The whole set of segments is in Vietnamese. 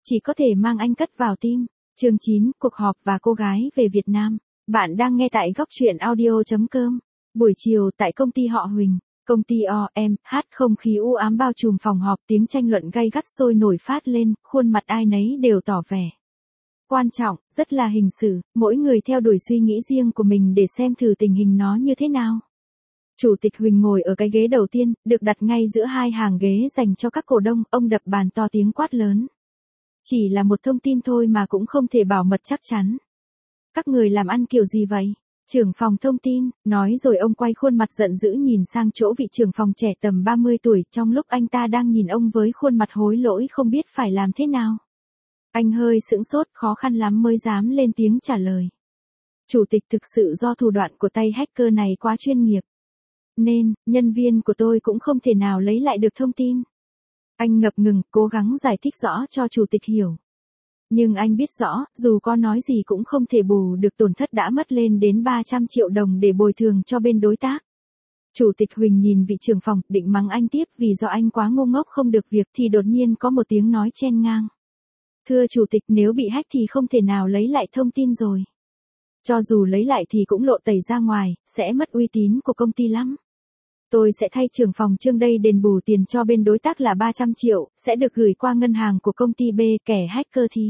chỉ có thể mang anh cất vào tim. Chương 9, cuộc họp và cô gái về Việt Nam. Bạn đang nghe tại góc truyện audio.com. Buổi chiều tại công ty họ Huỳnh, công ty OMH, không khí u ám bao trùm phòng họp, tiếng tranh luận gay gắt sôi nổi phát lên, khuôn mặt ai nấy đều tỏ vẻ quan trọng, rất là hình sự, mỗi người theo đuổi suy nghĩ riêng của mình để xem thử tình hình nó như thế nào. Chủ tịch Huỳnh ngồi ở cái ghế đầu tiên, được đặt ngay giữa hai hàng ghế dành cho các cổ đông, ông đập bàn to tiếng quát lớn. Chỉ là một thông tin thôi mà cũng không thể bảo mật chắc chắn. Các người làm ăn kiểu gì vậy? Trưởng phòng thông tin, nói rồi ông quay khuôn mặt giận dữ nhìn sang chỗ vị trưởng phòng trẻ tầm 30 tuổi, trong lúc anh ta đang nhìn ông với khuôn mặt hối lỗi không biết phải làm thế nào. Anh hơi sững sốt, khó khăn lắm mới dám lên tiếng trả lời. Chủ tịch, thực sự do thủ đoạn của tay hacker này quá chuyên nghiệp, nên, nhân viên của tôi cũng không thể nào lấy lại được thông tin. Anh ngập ngừng, cố gắng giải thích rõ cho chủ tịch hiểu. Nhưng anh biết rõ, dù có nói gì cũng không thể bù được tổn thất đã mất lên đến 300 triệu đồng để bồi thường cho bên đối tác. Chủ tịch Huỳnh nhìn vị trưởng phòng, định mắng anh tiếp vì do anh quá ngu ngốc không được việc, thì đột nhiên có một tiếng nói chen ngang. Thưa chủ tịch, nếu bị hack thì không thể nào lấy lại thông tin rồi. Cho dù lấy lại thì cũng lộ tẩy ra ngoài, sẽ mất uy tín của công ty lắm. Tôi sẽ thay trưởng phòng Trương đây đền bù tiền cho bên đối tác là 300 triệu, sẽ được gửi qua ngân hàng của công ty B, kẻ hacker thì.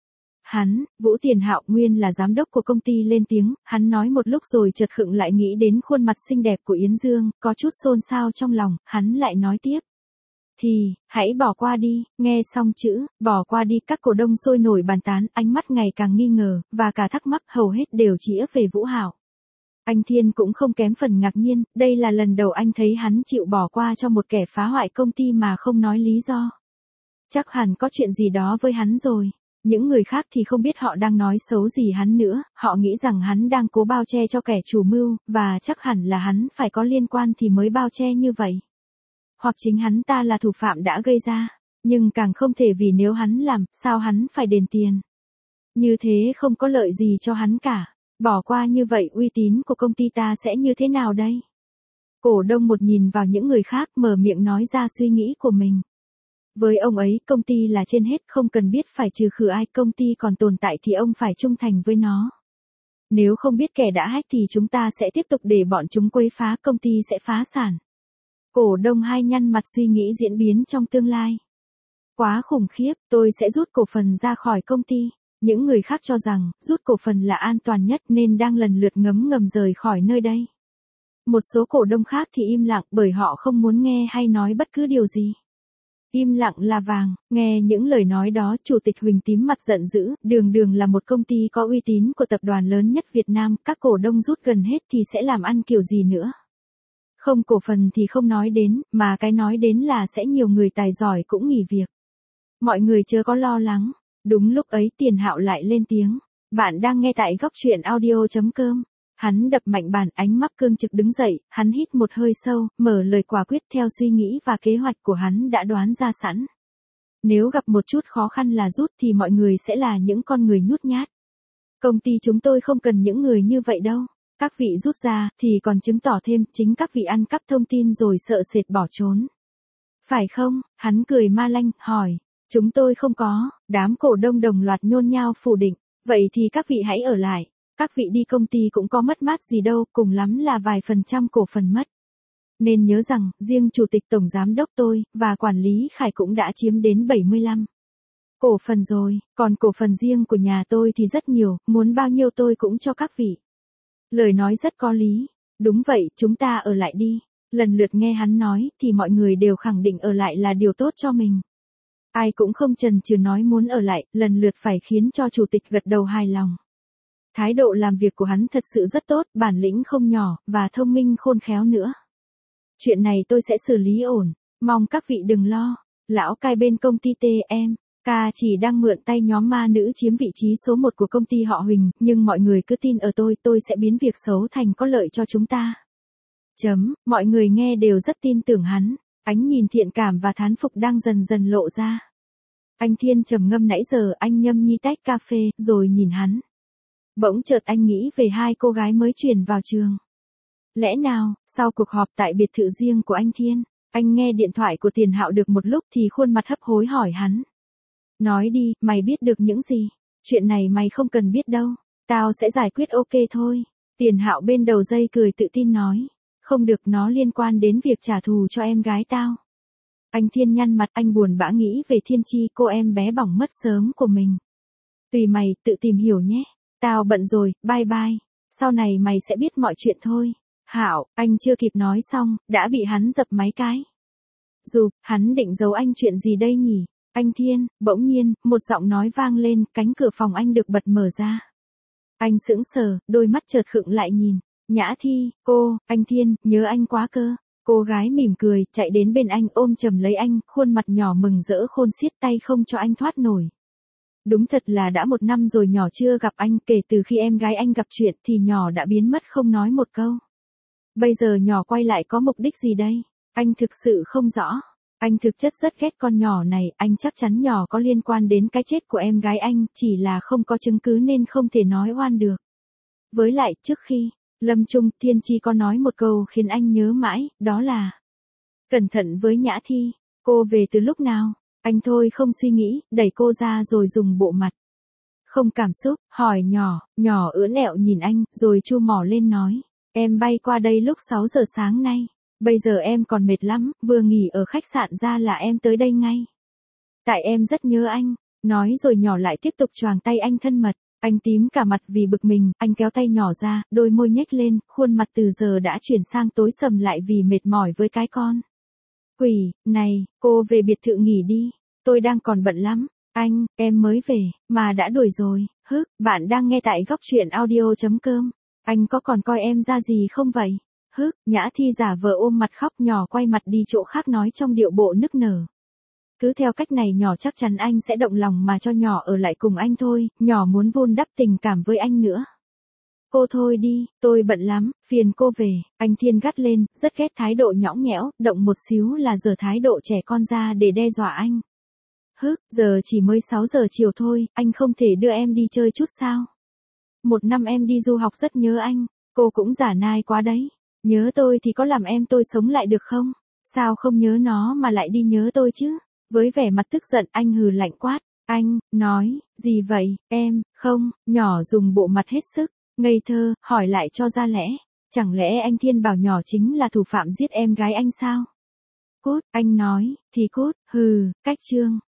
Hắn, Vũ Tiền Hạo, nguyên là giám đốc của công ty lên tiếng, hắn nói một lúc rồi chợt khựng lại, nghĩ đến khuôn mặt xinh đẹp của Yến Dương, có chút xôn xao trong lòng, hắn lại nói tiếp. Thì, hãy bỏ qua đi. Nghe xong chữ, bỏ qua đi, các cổ đông sôi nổi bàn tán, ánh mắt ngày càng nghi ngờ, và cả thắc mắc hầu hết đều chĩa về Vũ Hạo. Anh Thiên cũng không kém phần ngạc nhiên, đây là lần đầu anh thấy hắn chịu bỏ qua cho một kẻ phá hoại công ty mà không nói lý do. Chắc hẳn có chuyện gì đó với hắn rồi. Những người khác thì không biết họ đang nói xấu gì hắn nữa, họ nghĩ rằng hắn đang cố bao che cho kẻ chủ mưu, và chắc hẳn là hắn phải có liên quan thì mới bao che như vậy. Hoặc chính hắn ta là thủ phạm đã gây ra, nhưng càng không thể, vì nếu hắn làm, sao hắn phải đền tiền. Như thế không có lợi gì cho hắn cả. Bỏ qua như vậy uy tín của công ty ta sẽ như thế nào đây? Cổ đông một nhìn vào những người khác, mở miệng nói ra suy nghĩ của mình. Với ông ấy, công ty là trên hết, không cần biết phải trừ khử ai, công ty còn tồn tại thì ông phải trung thành với nó. Nếu không biết kẻ đã hack thì chúng ta sẽ tiếp tục để bọn chúng quấy phá, công ty sẽ phá sản. Cổ đông hai nhăn mặt suy nghĩ diễn biến trong tương lai. Quá khủng khiếp, tôi sẽ rút cổ phần ra khỏi công ty. Những người khác cho rằng, rút cổ phần là an toàn nhất nên đang lần lượt ngấm ngầm rời khỏi nơi đây. Một số cổ đông khác thì im lặng bởi họ không muốn nghe hay nói bất cứ điều gì. Im lặng là vàng, nghe những lời nói đó, Chủ tịch Huỳnh tím mặt giận dữ, đường đường là một công ty có uy tín của tập đoàn lớn nhất Việt Nam, các cổ đông rút gần hết thì sẽ làm ăn kiểu gì nữa. Không cổ phần thì không nói đến, mà cái nói đến là sẽ nhiều người tài giỏi cũng nghỉ việc. Mọi người chớ có lo lắng. Đúng lúc ấy Tiền Hạo lại lên tiếng. Bạn đang nghe tại góc truyện audio.com. Hắn đập mạnh bàn, ánh mắt cương trực đứng dậy, hắn hít một hơi sâu, mở lời quả quyết theo suy nghĩ và kế hoạch của hắn đã đoán ra sẵn. Nếu gặp một chút khó khăn là rút thì mọi người sẽ là những con người nhút nhát. Công ty chúng tôi không cần những người như vậy đâu. Các vị rút ra thì còn chứng tỏ thêm chính các vị ăn cắp thông tin rồi sợ sệt bỏ trốn. Phải không? Hắn cười ma lanh, hỏi. Chúng tôi không có. Đám cổ đông đồng loạt nhôn nhao phủ định. Vậy thì các vị hãy ở lại. Các vị đi công ty cũng có mất mát gì đâu, cùng lắm là vài % cổ phần mất. Nên nhớ rằng, riêng chủ tịch tổng giám đốc tôi, và quản lý Khải cũng đã chiếm đến 75 cổ phần rồi, còn cổ phần riêng của nhà tôi thì rất nhiều, muốn bao nhiêu tôi cũng cho các vị. Lời nói rất có lý. Đúng vậy, chúng ta ở lại đi. Lần lượt nghe hắn nói, thì mọi người đều khẳng định ở lại là điều tốt cho mình. Ai cũng không chần chừ nói muốn ở lại, lần lượt phải khiến cho chủ tịch gật đầu hài lòng. Thái độ làm việc của hắn thật sự rất tốt, bản lĩnh không nhỏ, và thông minh khôn khéo nữa. Chuyện này tôi sẽ xử lý ổn, mong các vị đừng lo. Lão cai bên công ty TMK chỉ đang mượn tay nhóm ma nữ chiếm vị trí số 1 của công ty họ Huỳnh, nhưng mọi người cứ tin ở tôi sẽ biến việc xấu thành có lợi cho chúng ta. Mọi người nghe đều rất tin tưởng hắn, ánh nhìn thiện cảm và thán phục đang dần dần lộ ra. Anh Thiên trầm ngâm nãy giờ, anh nhâm nhi tách cà phê, rồi nhìn hắn. Bỗng chợt anh nghĩ về hai cô gái mới chuyển vào trường. Lẽ nào, sau cuộc họp tại biệt thự riêng của anh Thiên, anh nghe điện thoại của Tiền Hạo được một lúc thì khuôn mặt hấp hối hỏi hắn. Nói đi, mày biết được những gì? Chuyện này mày không cần biết đâu. Tao sẽ giải quyết ok thôi. Tiền Hạo bên đầu dây cười tự tin nói. Không được, nó liên quan đến việc trả thù cho em gái tao. Anh Thiên nhăn mặt, anh buồn bã nghĩ về Thiên Chi, cô em bé bỏng mất sớm của mình. Tùy mày, tự tìm hiểu nhé. Tao bận rồi, bye bye. Sau này mày sẽ biết mọi chuyện thôi. Hạo, anh chưa kịp nói xong, đã bị hắn dập máy cái. Dù, hắn định giấu anh chuyện gì đây nhỉ? Anh Thiên, bỗng nhiên, một giọng nói vang lên, cánh cửa phòng anh được bật mở ra. Anh sững sờ, đôi mắt chợt khựng lại nhìn. Nhã Thi, anh Thiên, nhớ anh quá cơ. Cô gái mỉm cười, chạy đến bên anh ôm chầm lấy anh, khuôn mặt nhỏ mừng rỡ khôn xiết, tay không cho anh thoát nổi. Đúng thật là đã 1 năm rồi nhỏ chưa gặp anh, kể từ khi em gái anh gặp chuyện thì nhỏ đã biến mất không nói một câu. Bây giờ nhỏ quay lại có mục đích gì đây? Anh thực sự không rõ. Anh thực chất rất ghét con nhỏ này, anh chắc chắn nhỏ có liên quan đến cái chết của em gái anh, chỉ là không có chứng cứ nên không thể nói oan được. Với lại, trước khi lâm chung, Thiên Chi có nói một câu khiến anh nhớ mãi, đó là cẩn thận với Nhã Thi, cô về từ lúc nào? Anh thôi không suy nghĩ, đẩy cô ra rồi dùng bộ mặt không cảm xúc, hỏi nhỏ ưỡn ẹo nhìn anh, rồi chu mỏ lên nói. Em bay qua đây lúc 6 giờ sáng nay. Bây giờ em còn mệt lắm, vừa nghỉ ở khách sạn ra là em tới đây ngay. Tại em rất nhớ anh. Nói rồi nhỏ lại tiếp tục choàng tay anh thân mật. Anh tím cả mặt vì bực mình, anh kéo tay nhỏ ra, đôi môi nhếch lên, khuôn mặt từ giờ đã chuyển sang tối sầm lại vì mệt mỏi với cái con. Quỷ, này, cô về biệt thự nghỉ đi. Tôi đang còn bận lắm. Anh, em mới về, mà đã đuổi rồi. Bạn đang nghe tại góc truyện audio.com. Anh có còn coi em ra gì không vậy? Nhã Thi giả vờ ôm mặt khóc, nhỏ quay mặt đi chỗ khác nói trong điệu bộ nức nở. Cứ theo cách này nhỏ chắc chắn anh sẽ động lòng mà cho nhỏ ở lại cùng anh thôi, nhỏ muốn vun đắp tình cảm với anh nữa. Cô thôi đi, tôi bận lắm, phiền cô về, anh Thiên gắt lên, rất ghét thái độ nhõng nhẽo, động một xíu là giở thái độ trẻ con ra để đe dọa anh. Giờ chỉ mới 6 giờ chiều thôi, anh không thể đưa em đi chơi chút sao? 1 năm em đi du học rất nhớ anh, cô cũng giả nai quá đấy. Nhớ tôi thì có làm em tôi sống lại được không? Sao không nhớ nó mà lại đi nhớ tôi chứ? Với vẻ mặt tức giận anh hừ lạnh quát. Anh, nói, gì vậy, em, không, nhỏ dùng bộ mặt hết sức, ngây thơ, hỏi lại cho ra lẽ. Chẳng lẽ anh Thiên bảo nhỏ chính là thủ phạm giết em gái anh sao? Cút, anh nói, thì cút, cách chương.